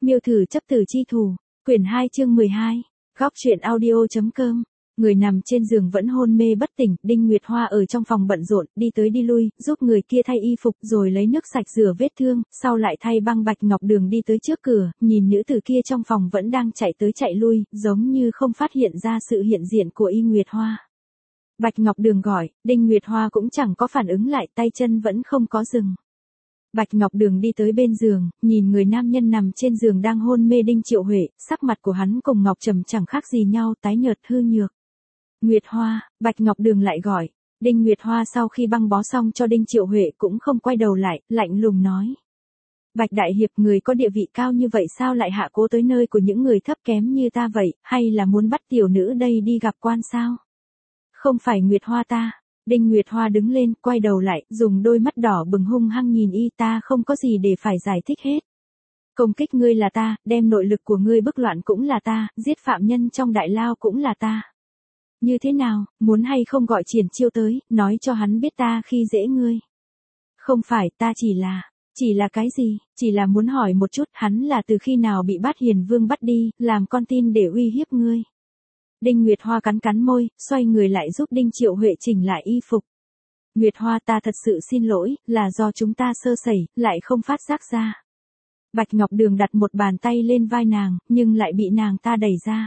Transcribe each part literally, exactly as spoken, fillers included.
Miêu thử chấp tử chi thủ, quyển hai chương mười hai, góc truyện audio.com. Người nằm trên giường vẫn hôn mê bất tỉnh, Đinh Nguyệt Hoa ở trong phòng bận rộn, đi tới đi lui, giúp người kia thay y phục rồi lấy nước sạch rửa vết thương, sau lại thay băng. Bạch Ngọc Đường đi tới trước cửa, nhìn nữ tử kia trong phòng vẫn đang chạy tới chạy lui, giống như không phát hiện ra sự hiện diện của Y Nguyệt Hoa. Bạch Ngọc Đường gọi, Đinh Nguyệt Hoa cũng chẳng có phản ứng lại, tay chân vẫn không có dừng. Bạch Ngọc Đường đi tới bên giường, nhìn người nam nhân nằm trên giường đang hôn mê Đinh Triệu Huệ, sắc mặt của hắn cùng Ngọc Trầm chẳng khác gì nhau, tái nhợt hư nhược. Nguyệt Hoa, Bạch Ngọc Đường lại gọi. Đinh Nguyệt Hoa sau khi băng bó xong cho Đinh Triệu Huệ cũng không quay đầu lại, lạnh lùng nói. Bạch Đại Hiệp, người có địa vị cao như vậy sao lại hạ cố tới nơi của những người thấp kém như ta vậy, hay là muốn bắt tiểu nữ đây đi gặp quan sao? Không phải Nguyệt Hoa ta. Đinh Nguyệt Hoa đứng lên, quay đầu lại, dùng đôi mắt đỏ bừng hung hăng nhìn y. Ta không có gì để phải giải thích hết. Công kích ngươi là ta, đem nội lực của ngươi bức loạn cũng là ta, giết phạm nhân trong đại lao cũng là ta. Như thế nào, muốn hay không gọi Triển Chiêu tới, nói cho hắn biết ta khi dễ ngươi. Không phải, ta chỉ là, chỉ là cái gì, chỉ là muốn hỏi một chút, hắn là từ khi nào bị Bát Hiền Vương bắt đi, làm con tin để uy hiếp ngươi. Đinh Nguyệt Hoa cắn cắn môi, xoay người lại giúp Đinh Triệu Huệ chỉnh lại y phục. Nguyệt Hoa, ta thật sự xin lỗi, là do chúng ta sơ sẩy, lại không phát giác ra. Bạch Ngọc Đường đặt một bàn tay lên vai nàng, nhưng lại bị nàng ta đẩy ra.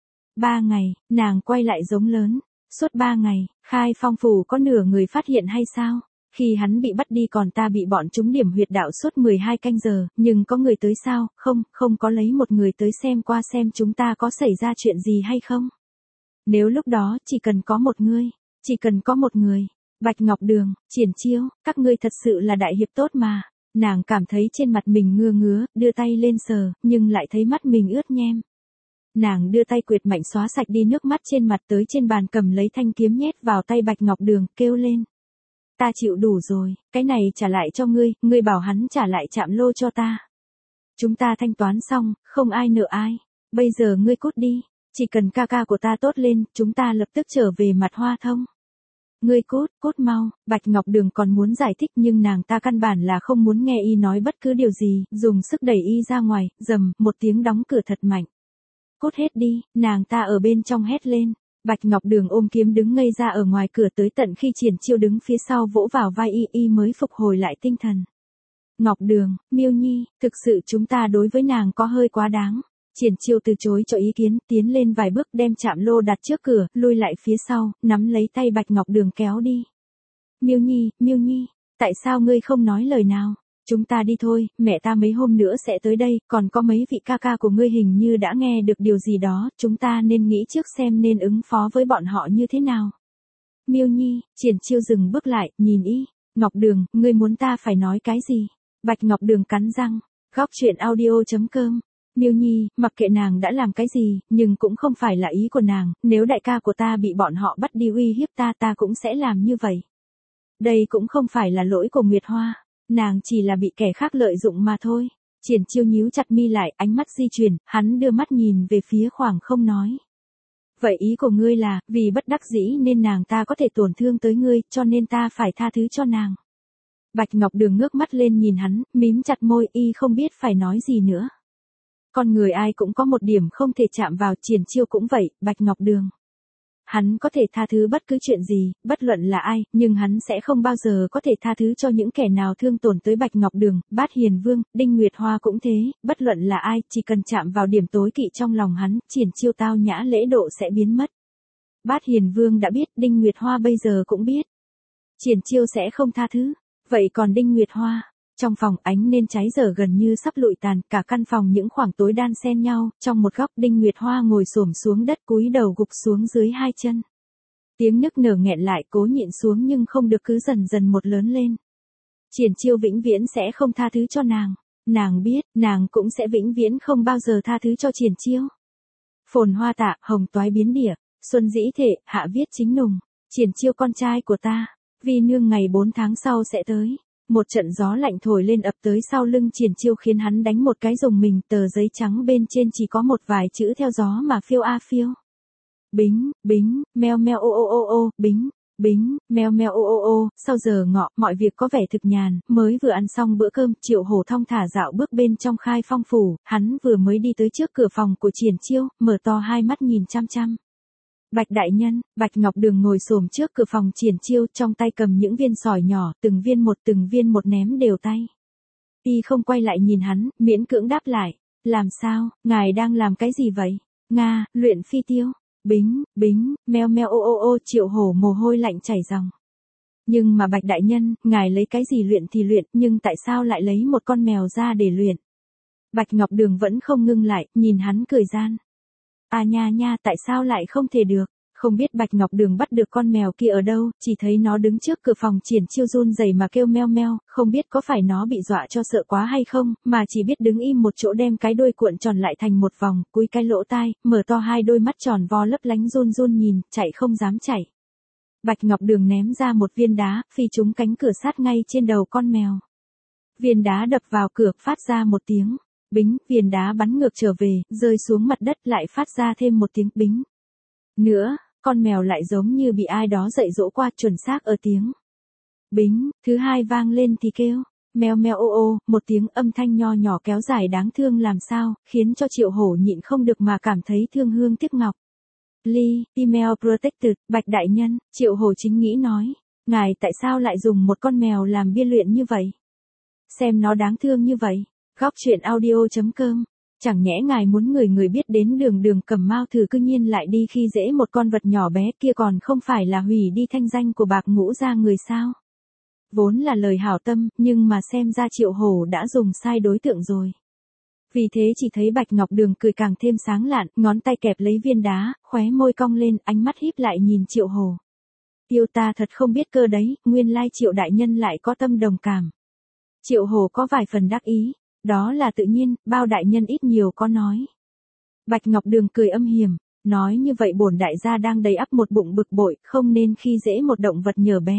Ba ngày, nàng quay lại giống lớn. Suốt ba ngày, Khai Phong phủ có nửa người phát hiện hay sao? Khi hắn bị bắt đi còn ta bị bọn chúng điểm huyệt đạo suốt mười hai canh giờ, nhưng có người tới sao? Không, không có lấy một người tới xem qua xem chúng ta có xảy ra chuyện gì hay không. Nếu lúc đó chỉ cần có một người, chỉ cần có một người, Bạch Ngọc Đường, Triển Chiêu, các ngươi thật sự là đại hiệp tốt mà. Nàng cảm thấy trên mặt mình ngưa ngứa, đưa tay lên sờ, nhưng lại thấy mắt mình ướt nhem. Nàng đưa tay quệt mạnh xóa sạch đi nước mắt trên mặt, tới trên bàn cầm lấy thanh kiếm nhét vào tay Bạch Ngọc Đường, kêu lên. Ta chịu đủ rồi, cái này trả lại cho ngươi, ngươi bảo hắn trả lại Trạm Lô cho ta. Chúng ta thanh toán xong, không ai nợ ai, bây giờ ngươi cút đi, chỉ cần ca ca của ta tốt lên, chúng ta lập tức trở về mặt Hoa Thông. Ngươi cút, cút mau. Bạch Ngọc Đường còn muốn giải thích nhưng nàng ta căn bản là không muốn nghe y nói bất cứ điều gì, dùng sức đẩy y ra ngoài, rầm, một tiếng đóng cửa thật mạnh. Cút hết đi, nàng ta ở bên trong hét lên. Bạch Ngọc Đường ôm kiếm đứng ngây ra ở ngoài cửa tới tận khi Triển Chiêu đứng phía sau vỗ vào vai y, y mới phục hồi lại tinh thần. Ngọc Đường, Miêu Nhi, thực sự chúng ta đối với nàng có hơi quá đáng. Triển Chiêu từ chối cho ý kiến, tiến lên vài bước đem Trạm Lô đặt trước cửa, lui lại phía sau, nắm lấy tay Bạch Ngọc Đường kéo đi. Miêu Nhi, Miêu Nhi, tại sao ngươi không nói lời nào? Chúng ta đi thôi, mẹ ta mấy hôm nữa sẽ tới đây, còn có mấy vị ca ca của ngươi hình như đã nghe được điều gì đó, chúng ta nên nghĩ trước xem nên ứng phó với bọn họ như thế nào. Miêu Nhi, Triển Chiêu dừng bước lại, nhìn y. Ngọc Đường, ngươi muốn ta phải nói cái gì? Bạch Ngọc Đường cắn răng. Góc truyện audio.com. Miêu Nhi, mặc kệ nàng đã làm cái gì, nhưng cũng không phải là ý của nàng, nếu đại ca của ta bị bọn họ bắt đi uy hiếp ta ta cũng sẽ làm như vậy. Đây cũng không phải là lỗi của Nguyệt Hoa, nàng chỉ là bị kẻ khác lợi dụng mà thôi. Triển Chiêu nhíu chặt mi lại, ánh mắt di chuyển, hắn đưa mắt nhìn về phía khoảng không nói. Vậy ý của ngươi là, vì bất đắc dĩ nên nàng ta có thể tổn thương tới ngươi, cho nên ta phải tha thứ cho nàng. Bạch Ngọc Đường ngước mắt lên nhìn hắn, mím chặt môi, y không biết phải nói gì nữa. Con người ai cũng có một điểm không thể chạm vào, Triển Chiêu cũng vậy, Bạch Ngọc Đường. Hắn có thể tha thứ bất cứ chuyện gì, bất luận là ai, nhưng hắn sẽ không bao giờ có thể tha thứ cho những kẻ nào thương tổn tới Bạch Ngọc Đường, Bát Hiền Vương, Đinh Nguyệt Hoa cũng thế, bất luận là ai, chỉ cần chạm vào điểm tối kỵ trong lòng hắn, Triển Chiêu tao nhã lễ độ sẽ biến mất. Bát Hiền Vương đã biết, Đinh Nguyệt Hoa bây giờ cũng biết. Triển Chiêu sẽ không tha thứ. Vậy còn Đinh Nguyệt Hoa? Trong phòng ánh nến cháy giờ gần như sắp lụi tàn, cả căn phòng những khoảng tối đan xen nhau, trong một góc Đinh Nguyệt Hoa ngồi xổm xuống đất cúi đầu gục xuống dưới hai chân. Tiếng nức nở nghẹn lại cố nhịn xuống nhưng không được cứ dần dần một lớn lên. Triển Chiêu vĩnh viễn sẽ không tha thứ cho nàng, nàng biết, nàng cũng sẽ vĩnh viễn không bao giờ tha thứ cho Triển Chiêu. Phồn hoa tạ, hồng toái biến địa, xuân dĩ thể, hạ viết chính nùng, Triển Chiêu con trai của ta, vi nương ngày bốn tháng sau sẽ tới. Một trận gió lạnh thổi lên ập tới sau lưng Triển Chiêu khiến hắn đánh một cái rùng mình, tờ giấy trắng bên trên chỉ có một vài chữ theo gió mà phiêu a phiêu. Bính, bính, meo meo ô ô ô ô, bính. Bính, meo meo ô ô ô, sau giờ ngọ, mọi việc có vẻ thực nhàn, mới vừa ăn xong bữa cơm, Triệu Hổ thong thả dạo bước bên trong Khai Phong phủ, hắn vừa mới đi tới trước cửa phòng của Triển Chiêu, mở to hai mắt nhìn chăm chăm. Bạch đại nhân, Bạch Ngọc Đường ngồi xổm trước cửa phòng Triển Chiêu, trong tay cầm những viên sỏi nhỏ, từng viên một từng viên một ném đều tay. Y không quay lại nhìn hắn, miễn cưỡng đáp lại, làm sao, ngài đang làm cái gì vậy? Nga, luyện phi tiêu. Bính, bính, meo meo ô ô ô, Triệu Hổ mồ hôi lạnh chảy ròng. Nhưng mà Bạch đại nhân, ngài lấy cái gì luyện thì luyện, nhưng tại sao lại lấy một con mèo ra để luyện? Bạch Ngọc Đường vẫn không ngưng lại, nhìn hắn cười gian. À nha nha, tại sao lại không thể được? Không biết Bạch Ngọc Đường bắt được con mèo kia ở đâu, chỉ thấy nó đứng trước cửa phòng Triển Chiêu run rẩy mà kêu meo meo, không biết có phải nó bị dọa cho sợ quá hay không, mà chỉ biết đứng im một chỗ đem cái đuôi cuộn tròn lại thành một vòng, cúi cái lỗ tai, mở to hai đôi mắt tròn vo lấp lánh run run nhìn, chạy không dám chạy. Bạch Ngọc Đường ném ra một viên đá, phi trúng cánh cửa sát ngay trên đầu con mèo. Viên đá đập vào cửa, phát ra một tiếng bính, viên đá bắn ngược trở về, rơi xuống mặt đất lại phát ra thêm một tiếng bính. Nữa, con mèo lại giống như bị ai đó dạy dỗ qua, chuẩn xác ở tiếng bính, thứ hai vang lên thì kêu, meo meo ô ô, một tiếng âm thanh nho nhỏ kéo dài đáng thương làm sao, khiến cho Triệu Hổ nhịn không được mà cảm thấy thương hương tiếc ngọc. Lee, Female Protected, Bạch đại nhân, Triệu Hổ chính nghĩ nói, ngài tại sao lại dùng một con mèo làm bia luyện như vậy? Xem nó đáng thương như vậy. Góc truyện audio.com. Chẳng nhẽ ngài muốn người người biết đến Đường Đường Cẩm Mao thử cư nhiên lại đi khi dễ một con vật nhỏ bé kia, còn không phải là hủy đi thanh danh của Bạc Ngũ gia người sao? Vốn là lời hảo tâm, nhưng mà xem ra Triệu Hổ đã dùng sai đối tượng rồi. Vì thế chỉ thấy Bạch Ngọc Đường cười càng thêm sáng lạn, ngón tay kẹp lấy viên đá, khóe môi cong lên, ánh mắt híp lại nhìn Triệu Hổ. Yêu ta thật không biết cơ đấy, nguyên lai Triệu đại nhân lại có tâm đồng cảm. Triệu Hổ có vài phần đắc ý. Đó là tự nhiên, bao đại nhân ít nhiều có nói. Bạch Ngọc Đường cười âm hiểm, nói như vậy bổn đại gia đang đầy ắp một bụng bực bội, không nên khi dễ một động vật nhờ bé.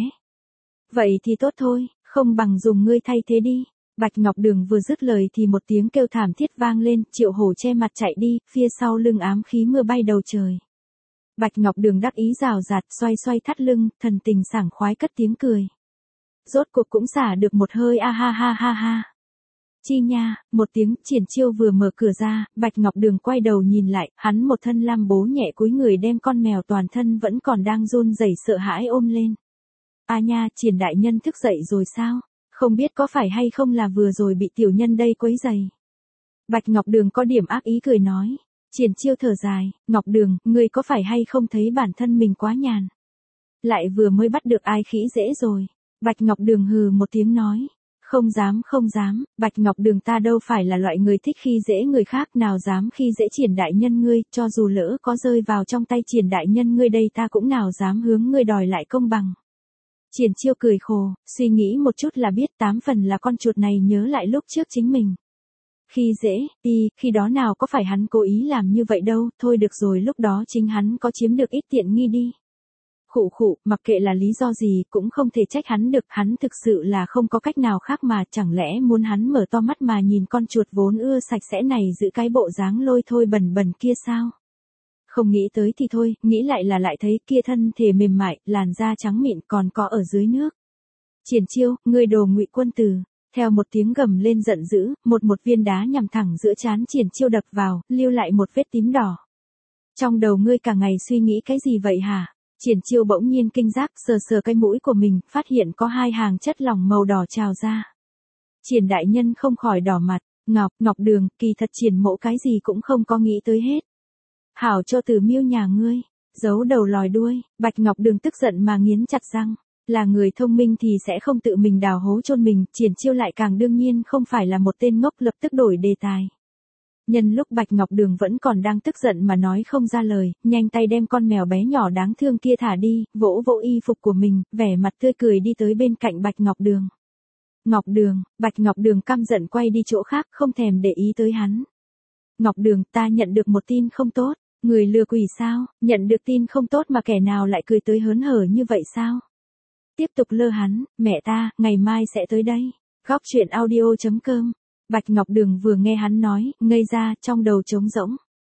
Vậy thì tốt thôi, không bằng dùng ngươi thay thế đi. Bạch Ngọc Đường vừa dứt lời thì một tiếng kêu thảm thiết vang lên, Triệu Hổ che mặt chạy đi, phía sau lưng ám khí mưa bay đầu trời. Bạch Ngọc Đường đắc ý rào rạt, xoay xoay thắt lưng, thần tình sảng khoái cất tiếng cười. Rốt cuộc cũng xả được một hơi a ha ha ha ha. Chi nha, một tiếng, Triển Chiêu vừa mở cửa ra, Bạch Ngọc Đường quay đầu nhìn lại, hắn một thân lam bố nhẹ cúi người đem con mèo toàn thân vẫn còn đang run rẩy sợ hãi ôm lên. A nha, Triển đại nhân thức dậy rồi sao? Không biết có phải hay không là vừa rồi bị tiểu nhân đây quấy rầy. Bạch Ngọc Đường có điểm ác ý cười nói. Triển Chiêu thở dài, Ngọc Đường, ngươi có phải hay không thấy bản thân mình quá nhàn? Lại vừa mới bắt được ai khỉ dễ rồi. Bạch Ngọc Đường hừ một tiếng nói. Không dám không dám, Bạch Ngọc Đường ta đâu phải là loại người thích khi dễ người khác, nào dám khi dễ Triển đại nhân ngươi, cho dù lỡ có rơi vào trong tay Triển đại nhân ngươi đây ta cũng nào dám hướng ngươi đòi lại công bằng. Triển Chiêu cười khổ, suy nghĩ một chút là biết tám phần là con chuột này nhớ lại lúc trước chính mình. Khi dễ, đi, khi đó nào có phải hắn cố ý làm như vậy đâu, thôi được rồi lúc đó chính hắn có chiếm được ít tiện nghi đi. Khụ khụ, mặc kệ là lý do gì cũng không thể trách hắn được, hắn thực sự là không có cách nào khác mà, chẳng lẽ muốn hắn mở to mắt mà nhìn con chuột vốn ưa sạch sẽ này giữ cái bộ dáng lôi thôi bẩn bẩn kia sao? Không nghĩ tới thì thôi, nghĩ lại là lại thấy kia thân thể mềm mại, làn da trắng mịn còn có ở dưới nước. Triển Chiêu, ngươi đồ ngụy quân tử. Theo một tiếng gầm lên giận dữ, một một viên đá nhằm thẳng giữa trán Triển Chiêu đập vào, lưu lại một vết tím đỏ. Trong đầu ngươi cả ngày suy nghĩ cái gì vậy hả? Triển Chiêu bỗng nhiên kinh giác, sờ sờ cái mũi của mình, phát hiện có hai hàng chất lỏng màu đỏ trào ra. Triển đại nhân không khỏi đỏ mặt, Ngọc, Ngọc Đường, kỳ thật Triển mẫu cái gì cũng không có nghĩ tới hết. Hảo cho từ miêu nhà ngươi, giấu đầu lòi đuôi, Bạch Ngọc Đường tức giận mà nghiến chặt răng. Là người thông minh thì sẽ không tự mình đào hố chôn mình, Triển Chiêu lại càng đương nhiên không phải là một tên ngốc, lập tức đổi đề tài. Nhân lúc Bạch Ngọc Đường vẫn còn đang tức giận mà nói không ra lời, nhanh tay đem con mèo bé nhỏ đáng thương kia thả đi, vỗ vỗ y phục của mình, vẻ mặt tươi cười đi tới bên cạnh Bạch Ngọc Đường. Ngọc Đường, Bạch Ngọc Đường căm giận quay đi chỗ khác, không thèm để ý tới hắn. Ngọc Đường, ta nhận được một tin không tốt, người lừa quỷ sao, nhận được tin không tốt mà kẻ nào lại cười tới hớn hở như vậy sao? Tiếp tục lơ hắn, mẹ ta, ngày mai sẽ tới đây. Góc truyện audio.com. Bạch Ngọc Đường vừa nghe hắn nói, ngây ra, trong đầu trống rỗng.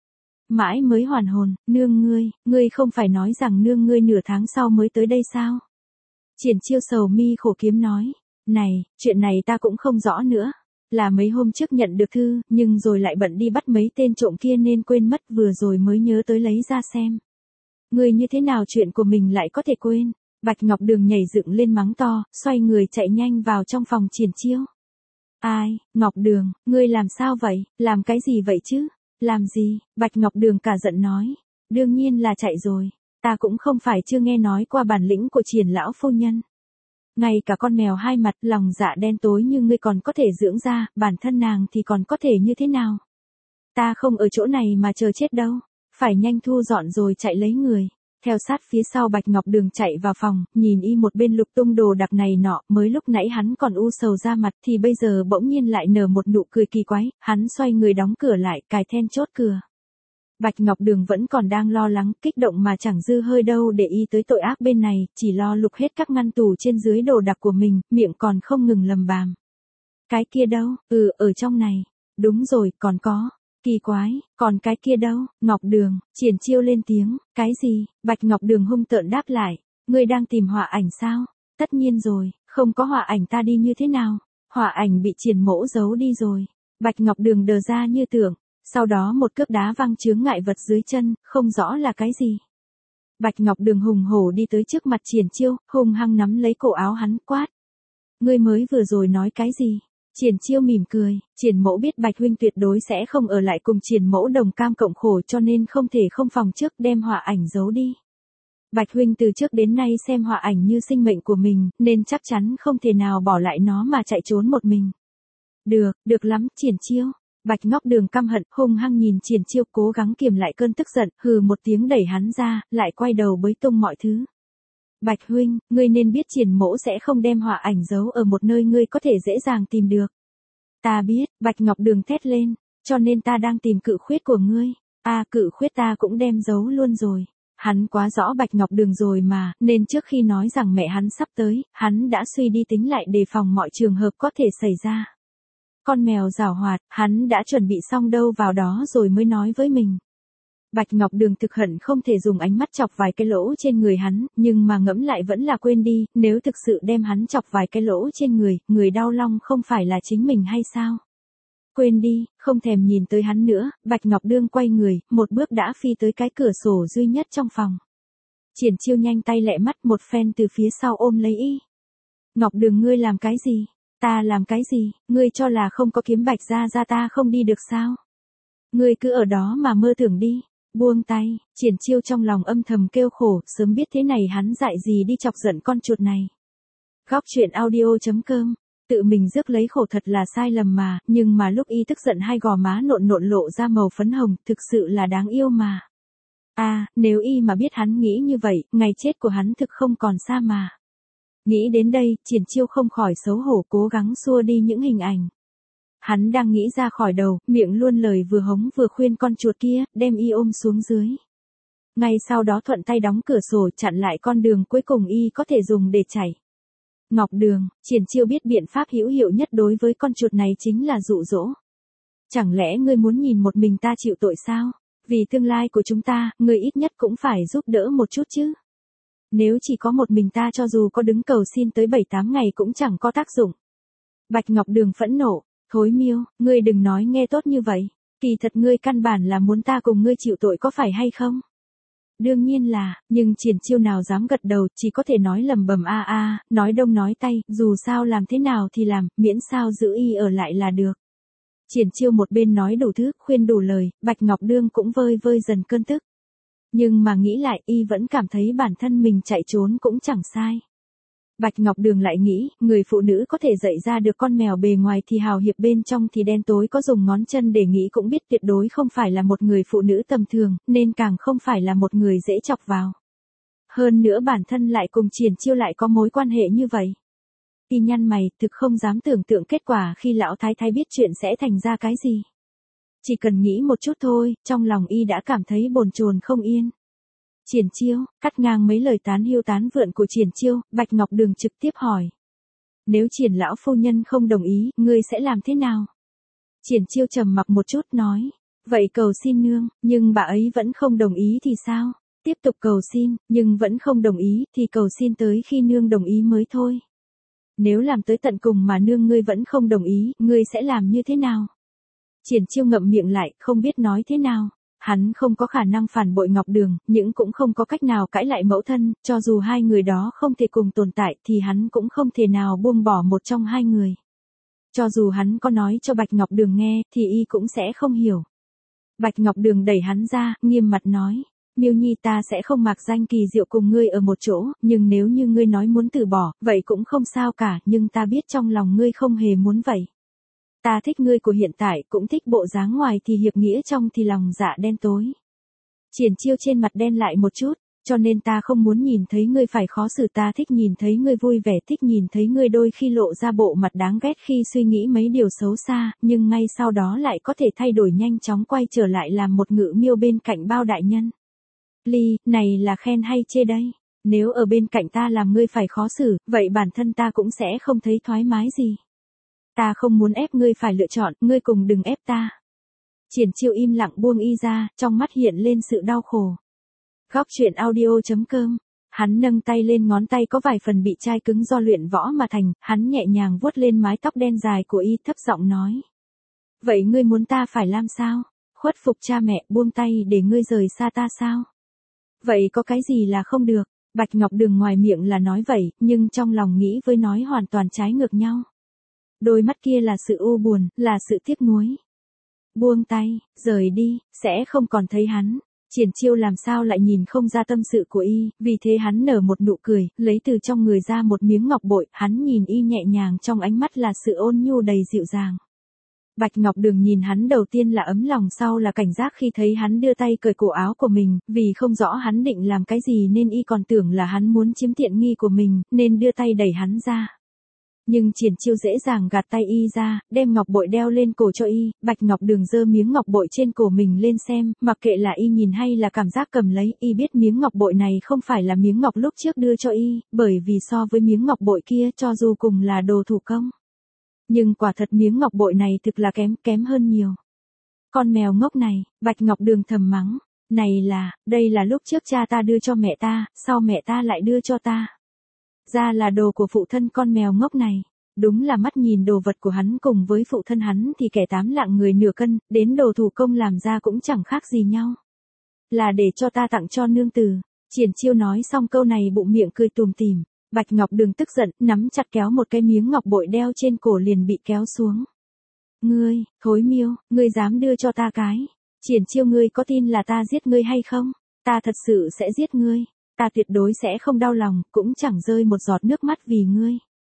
mãi mới hoàn hồn, nương ngươi, ngươi không phải nói rằng nương ngươi nửa tháng sau mới tới đây sao? Triển Chiêu sầu mi khổ kiếm nói, này, chuyện này ta cũng không rõ nữa. Là mấy hôm trước nhận được thư, nhưng rồi lại bận đi bắt mấy tên trộm kia nên quên mất, vừa rồi mới nhớ tới lấy ra xem. Ngươi như thế nào chuyện của mình lại có thể quên? Bạch Ngọc Đường nhảy dựng lên mắng to, xoay người chạy nhanh vào trong phòng Triển Chiêu. Ai, Ngọc Đường, ngươi làm sao vậy, làm cái gì vậy chứ? Làm gì? Bạch Ngọc Đường cả giận nói. Đương nhiên là chạy rồi, ta cũng không phải chưa nghe nói qua bản lĩnh của Triển lão phu nhân. Ngay cả con mèo hai mặt lòng dạ đen tối như ngươi còn có thể dưỡng ra, bản thân nàng thì còn có thể như thế nào? Ta không ở chỗ này mà chờ chết đâu, phải nhanh thu dọn rồi chạy lấy người. Theo sát phía sau Bạch Ngọc Đường chạy vào phòng, nhìn y một bên lục tung đồ đạc này nọ, mới lúc nãy hắn còn u sầu ra mặt thì bây giờ bỗng nhiên lại nở một nụ cười kỳ quái, hắn xoay người đóng cửa lại, cài then chốt cửa. Bạch Ngọc Đường vẫn còn đang lo lắng, kích động mà chẳng dư hơi đâu để ý tới tội ác bên này, chỉ lo lục hết các ngăn tủ trên dưới đồ đạc của mình, miệng còn không ngừng lầm bàm. Cái kia đâu? Ừ, ở trong này. Đúng rồi, còn có. Kỳ quái, còn cái kia đâu? Ngọc Đường, Triển Chiêu lên tiếng, cái gì? Bạch Ngọc Đường hung tợn đáp lại, ngươi đang tìm họa ảnh sao? Tất nhiên rồi, không có họa ảnh ta đi như thế nào? Họa ảnh bị Triển mỗ giấu đi rồi. Bạch Ngọc Đường đờ ra như tưởng, sau đó một cước đá văng chướng ngại vật dưới chân, không rõ là cái gì. Bạch Ngọc Đường hùng hổ đi tới trước mặt Triển Chiêu, hung hăng nắm lấy cổ áo hắn, quát. Ngươi mới vừa rồi nói cái gì? Triển Chiêu mỉm cười, Triển mỗ biết Bạch huynh tuyệt đối sẽ không ở lại cùng Triển mỗ đồng cam cộng khổ, cho nên không thể không phòng trước đem họa ảnh giấu đi. Bạch huynh từ trước đến nay xem họa ảnh như sinh mệnh của mình, nên chắc chắn không thể nào bỏ lại nó mà chạy trốn một mình. Được, được lắm, Triển Chiêu. Bạch Ngọc Đường căm hận, hung hăng nhìn Triển Chiêu, cố gắng kiềm lại cơn tức giận, hừ một tiếng đẩy hắn ra, lại quay đầu bới tung mọi thứ. Bạch huynh, ngươi nên biết Triển mỗ sẽ không đem họa ảnh giấu ở một nơi ngươi có thể dễ dàng tìm được. Ta biết, Bạch Ngọc Đường thét lên, cho nên ta đang tìm cự khuyết của ngươi. À, cự khuyết ta cũng đem giấu luôn rồi. Hắn quá rõ Bạch Ngọc Đường rồi mà, nên trước khi nói rằng mẹ hắn sắp tới, hắn đã suy đi tính lại đề phòng mọi trường hợp có thể xảy ra. Con mèo giảo hoạt, hắn đã chuẩn bị xong đâu vào đó rồi mới nói với mình. Bạch Ngọc Đường thực hận không thể dùng ánh mắt chọc vài cái lỗ trên người hắn, nhưng mà ngẫm lại vẫn là quên đi, nếu thực sự đem hắn chọc vài cái lỗ trên người, người đau lòng không phải là chính mình hay sao? Quên đi, không thèm nhìn tới hắn nữa, Bạch Ngọc Đường quay người, một bước đã phi tới cái cửa sổ duy nhất trong phòng. Triển Chiêu nhanh tay lẹ mắt một phen từ phía sau ôm lấy y. Ngọc Đường ngươi làm cái gì? Ta làm cái gì? Ngươi cho là không có kiếm Bạch gia gia ta không đi được sao? Ngươi cứ ở đó mà mơ tưởng đi. Buông tay, Triển Chiêu trong lòng âm thầm kêu khổ, sớm biết thế này hắn dại gì đi chọc giận con chuột này. Góc truyện audio chấm com, tự mình rước lấy khổ thật là sai lầm mà, nhưng mà lúc y tức giận hai gò má nộn nộn lộ ra màu phấn hồng, thực sự là đáng yêu mà. À, nếu y mà biết hắn nghĩ như vậy, ngày chết của hắn thực không còn xa mà. Nghĩ đến đây, Triển Chiêu không khỏi xấu hổ cố gắng xua đi những hình ảnh. Hắn đang nghĩ ra khỏi đầu, miệng luôn lời vừa hống vừa khuyên con chuột kia, đem y ôm xuống dưới. Ngay sau đó thuận tay đóng cửa sổ chặn lại con đường cuối cùng y có thể dùng để chảy. Ngọc Đường, Triển Chiêu biết biện pháp hữu hiệu nhất đối với con chuột này chính là dụ dỗ. Chẳng lẽ ngươi muốn nhìn một mình ta chịu tội sao? Vì tương lai của chúng ta, ngươi ít nhất cũng phải giúp đỡ một chút chứ. Nếu chỉ có một mình ta cho dù có đứng cầu xin tới bảy tám ngày cũng chẳng có tác dụng. Bạch Ngọc Đường phẫn nộ. Thối miêu, ngươi đừng nói nghe tốt như vậy. Kỳ thật ngươi căn bản là muốn ta cùng ngươi chịu tội có phải hay không? Đương nhiên là, nhưng Triển Chiêu nào dám gật đầu, chỉ có thể nói lầm bầm a a, nói đông nói tây, dù sao làm thế nào thì làm, miễn sao giữ y ở lại là được. Triển Chiêu một bên nói đủ thứ, khuyên đủ lời, Bạch Ngọc Đường cũng vơi vơi dần cơn tức. Nhưng mà nghĩ lại, y vẫn cảm thấy bản thân mình chạy trốn cũng chẳng sai. Bạch Ngọc Đường lại nghĩ, người phụ nữ có thể dạy ra được con mèo bề ngoài thì hào hiệp bên trong thì đen tối, có dùng ngón chân để nghĩ cũng biết tuyệt đối không phải là một người phụ nữ tầm thường, nên càng không phải là một người dễ chọc vào. Hơn nữa bản thân lại cùng Triển Chiêu lại có mối quan hệ như vậy. Y nhăn mày, thực không dám tưởng tượng kết quả khi lão thái thái biết chuyện sẽ thành ra cái gì. Chỉ cần nghĩ một chút thôi, trong lòng y đã cảm thấy bồn chồn không yên. Triển Chiêu, cắt ngang mấy lời tán hiu tán vượn của Triển Chiêu, Bạch Ngọc Đường trực tiếp hỏi. Nếu Triển lão phu nhân không đồng ý, ngươi sẽ làm thế nào? Triển Chiêu trầm mặc một chút nói. Vậy cầu xin nương, nhưng bà ấy vẫn không đồng ý thì sao? Tiếp tục cầu xin, nhưng vẫn không đồng ý, thì cầu xin tới khi nương đồng ý mới thôi. Nếu làm tới tận cùng mà nương ngươi vẫn không đồng ý, ngươi sẽ làm như thế nào? Triển Chiêu ngậm miệng lại, không biết nói thế nào. Hắn không có khả năng phản bội Ngọc Đường, nhưng cũng không có cách nào cãi lại mẫu thân, cho dù hai người đó không thể cùng tồn tại thì hắn cũng không thể nào buông bỏ một trong hai người. Cho dù hắn có nói cho Bạch Ngọc Đường nghe, thì y cũng sẽ không hiểu. Bạch Ngọc Đường đẩy hắn ra, nghiêm mặt nói. Miêu Nhi, ta sẽ không mạc danh kỳ diệu cùng ngươi ở một chỗ, nhưng nếu như ngươi nói muốn từ bỏ, vậy cũng không sao cả, nhưng ta biết trong lòng ngươi không hề muốn vậy. Ta thích ngươi của hiện tại, cũng thích bộ dáng ngoài thì hiệp nghĩa trong thì lòng dạ đen tối. Triển Chiêu trên mặt đen lại một chút, cho nên ta không muốn nhìn thấy ngươi phải khó xử, ta thích nhìn thấy ngươi vui vẻ, thích nhìn thấy ngươi đôi khi lộ ra bộ mặt đáng ghét khi suy nghĩ mấy điều xấu xa, nhưng ngay sau đó lại có thể thay đổi nhanh chóng quay trở lại làm một ngự miêu bên cạnh bao đại nhân. Ly, này là khen hay chê đây? Nếu ở bên cạnh ta làm ngươi phải khó xử, vậy bản thân ta cũng sẽ không thấy thoải mái gì. Ta không muốn ép ngươi phải lựa chọn, ngươi cùng đừng ép ta. Triển Chiêu im lặng buông y ra, trong mắt hiện lên sự đau khổ. Góc truyện audio chấm com. Hắn nâng tay lên, ngón tay có vài phần bị chai cứng do luyện võ mà thành, hắn nhẹ nhàng vuốt lên mái tóc đen dài của y, thấp giọng nói. Vậy ngươi muốn ta phải làm sao? Khuất phục cha mẹ, buông tay để ngươi rời xa ta sao? Vậy có cái gì là không được? Bạch Ngọc Đường ngoài miệng là nói vậy, nhưng trong lòng nghĩ với nói hoàn toàn trái ngược nhau. Đôi mắt kia là sự u buồn, là sự tiếc nuối. Buông tay, rời đi, sẽ không còn thấy hắn. Triển Chiêu làm sao lại nhìn không ra tâm sự của y, vì thế hắn nở một nụ cười, lấy từ trong người ra một miếng ngọc bội, hắn nhìn y nhẹ nhàng, trong ánh mắt là sự ôn nhu đầy dịu dàng. Bạch Ngọc Đường nhìn hắn đầu tiên là ấm lòng, sau là cảnh giác khi thấy hắn đưa tay cởi cổ áo của mình, vì không rõ hắn định làm cái gì nên y còn tưởng là hắn muốn chiếm tiện nghi của mình, nên đưa tay đẩy hắn ra. Nhưng Triển Chiêu dễ dàng gạt tay y ra, đem ngọc bội đeo lên cổ cho y. Bạch Ngọc Đường giơ miếng ngọc bội trên cổ mình lên xem, mặc kệ là y nhìn hay là cảm giác cầm lấy, y biết miếng ngọc bội này không phải là miếng ngọc lúc trước đưa cho y, bởi vì so với miếng ngọc bội kia, cho dù cùng là đồ thủ công, nhưng quả thật miếng ngọc bội này thực là kém, kém hơn nhiều. Con mèo ngốc này, Bạch Ngọc Đường thầm mắng, này là, đây là lúc trước cha ta đưa cho mẹ ta, sau mẹ ta lại đưa cho ta. Ra là đồ của phụ thân con mèo ngốc này. Đúng là mắt nhìn đồ vật của hắn cùng với phụ thân hắn thì kẻ tám lạng người nửa cân, đến đồ thủ công làm ra cũng chẳng khác gì nhau. Là để cho ta tặng cho nương tử. Triển Chiêu nói xong câu này bụng miệng cười tùm tìm. Bạch Ngọc Đường tức giận, nắm chặt kéo một cái miếng ngọc bội đeo trên cổ liền bị kéo xuống. Ngươi, thối miêu, ngươi dám đưa cho ta cái. Triển Chiêu, ngươi có tin là ta giết ngươi hay không? Ta thật sự sẽ giết ngươi. Ta tuyệt đối sẽ không đau lòng, cũng chẳng rơi một giọt nước mắt vì ngươi.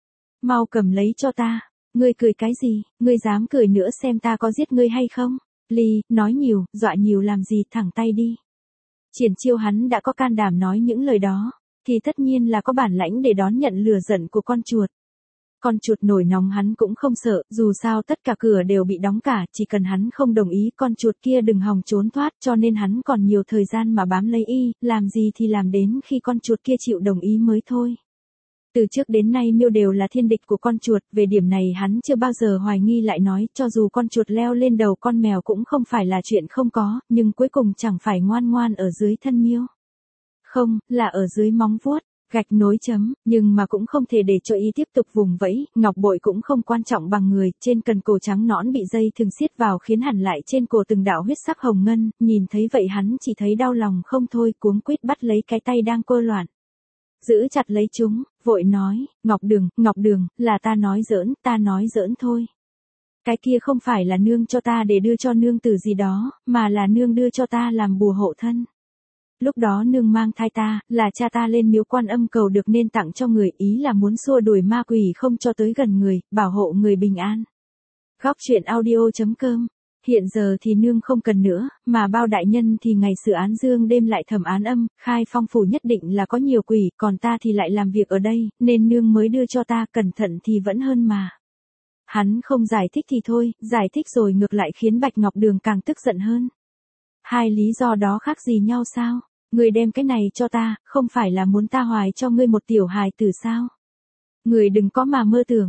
Mau cầm lấy cho ta. Ngươi cười cái gì, ngươi dám cười nữa xem ta có giết ngươi hay không? Ly, nói nhiều, dọa nhiều làm gì, thẳng tay đi. Triển Chiêu hắn đã có can đảm nói những lời đó, thì tất nhiên là có bản lãnh để đón nhận lửa giận của con chuột. Con chuột nổi nóng hắn cũng không sợ, dù sao tất cả cửa đều bị đóng cả, chỉ cần hắn không đồng ý con chuột kia đừng hòng trốn thoát, cho nên hắn còn nhiều thời gian mà bám lấy y, làm gì thì làm đến khi con chuột kia chịu đồng ý mới thôi. Từ trước đến nay miêu đều là thiên địch của con chuột, về điểm này hắn chưa bao giờ hoài nghi, lại nói cho dù con chuột leo lên đầu con mèo cũng không phải là chuyện không có, nhưng cuối cùng chẳng phải ngoan ngoan ở dưới thân miêu. Không, là ở dưới móng vuốt. Gạch nối chấm, nhưng mà cũng không thể để cho y tiếp tục vùng vẫy, ngọc bội cũng không quan trọng bằng người, trên cần cổ trắng nõn bị dây thừng siết vào khiến hẳn lại trên cổ từng đạo huyết sắc hồng ngân, nhìn thấy vậy hắn chỉ thấy đau lòng không thôi, cuống quýt bắt lấy cái tay đang cô loạn. Giữ chặt lấy chúng, vội nói, Ngọc Đường, Ngọc Đường, là ta nói giỡn, ta nói giỡn thôi. Cái kia không phải là nương cho ta để đưa cho nương tử gì đó, mà là nương đưa cho ta làm bùa hộ thân. Lúc đó nương mang thai ta, là cha ta lên miếu Quan Âm cầu được nên tặng cho người, ý là muốn xua đuổi ma quỷ không cho tới gần người, bảo hộ người bình an. Góc truyện audio chấm com. Hiện giờ thì nương không cần nữa, mà bao đại nhân thì ngày xử án dương đêm lại thẩm án âm, khai phong phủ nhất định là có nhiều quỷ, còn ta thì lại làm việc ở đây, nên nương mới đưa cho ta, cẩn thận thì vẫn hơn mà. Hắn không giải thích thì thôi, giải thích rồi ngược lại khiến Bạch Ngọc Đường càng tức giận hơn. Hai lý do đó khác gì nhau sao? Người đem cái này cho ta, không phải là muốn ta hoài cho ngươi một tiểu hài tử sao? Người đừng có mà mơ tưởng.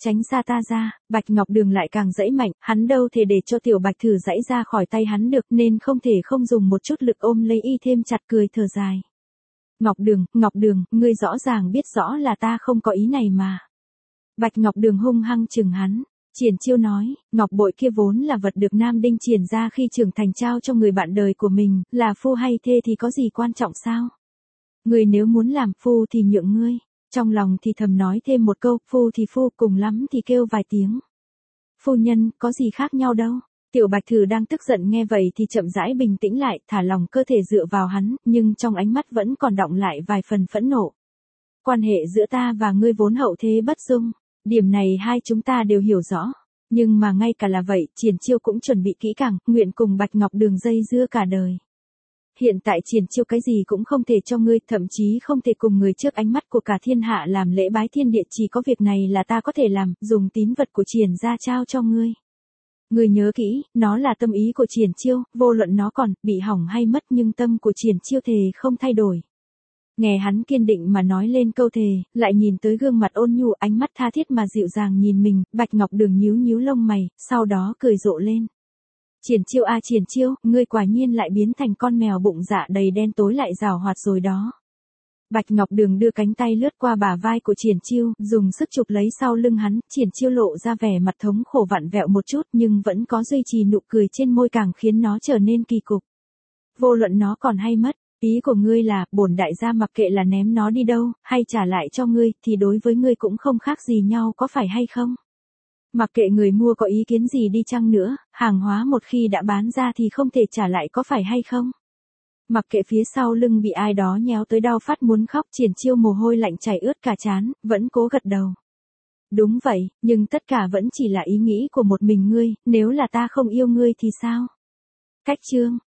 tránh xa ta ra. Bạch Ngọc Đường lại càng giãy mạnh, hắn đâu thể để cho tiểu Bạch Thử giãy ra khỏi tay hắn được, nên không thể không dùng một chút lực ôm lấy y thêm chặt, cười thở dài. Ngọc Đường, Ngọc Đường, ngươi rõ ràng biết rõ là ta không có ý này mà. Bạch Ngọc Đường hung hăng chừng hắn. Triển Chiêu nói, ngọc bội kia vốn là vật được Nam Đinh Triển ra khi trưởng thành trao cho người bạn đời của mình, là phu hay thê thì có gì quan trọng sao? Ngươi nếu muốn làm phu thì nhượng ngươi, trong lòng thì thầm nói thêm một câu, phu thì phu, cùng lắm thì kêu vài tiếng. Phu nhân, có gì khác nhau đâu. Tiểu Bạch Thử đang tức giận nghe vậy thì chậm rãi bình tĩnh lại, thả lòng cơ thể dựa vào hắn, nhưng trong ánh mắt vẫn còn đọng lại vài phần phẫn nộ. Quan hệ giữa ta và ngươi vốn hậu thế bất dung. Điểm này hai chúng ta đều hiểu rõ, nhưng mà ngay cả là vậy, Triển Chiêu cũng chuẩn bị kỹ càng, nguyện cùng Bạch Ngọc Đường dây dưa cả đời. Hiện tại Triển Chiêu cái gì cũng không thể cho ngươi, thậm chí không thể cùng người trước ánh mắt của cả thiên hạ làm lễ bái thiên địa, chỉ có việc này là ta có thể làm, dùng tín vật của Triển gia trao cho ngươi. Ngươi nhớ kỹ, nó là tâm ý của Triển Chiêu, vô luận nó còn bị hỏng hay mất nhưng tâm của Triển Chiêu thề không thay đổi. Nghe hắn kiên định mà nói lên câu thề, lại nhìn tới gương mặt ôn nhu, ánh mắt tha thiết mà dịu dàng nhìn mình, Bạch Ngọc Đường nhíu nhíu lông mày, sau đó cười rộ lên. Triển Chiêu a Triển Chiêu, ngươi quả nhiên lại biến thành con mèo bụng dạ đầy đen tối lại giàu hoạt rồi đó. Bạch Ngọc Đường đưa cánh tay lướt qua bả vai của Triển Chiêu, dùng sức chụp lấy sau lưng hắn, Triển Chiêu lộ ra vẻ mặt thống khổ vặn vẹo một chút nhưng vẫn có duy trì nụ cười trên môi, càng khiến nó trở nên kỳ cục. Vô luận nó còn hay mất, ý của ngươi là, bổn đại gia mặc kệ là ném nó đi đâu, hay trả lại cho ngươi, thì đối với ngươi cũng không khác gì nhau, có phải hay không? Mặc kệ người mua có ý kiến gì đi chăng nữa, hàng hóa một khi đã bán ra thì không thể trả lại, có phải hay không? Mặc kệ phía sau lưng bị ai đó nhéo tới đau phát muốn khóc, Triển Chiêu mồ hôi lạnh chảy ướt cả trán, vẫn cố gật đầu. Đúng vậy, nhưng tất cả vẫn chỉ là ý nghĩ của một mình ngươi, nếu là ta không yêu ngươi thì sao? Cách chương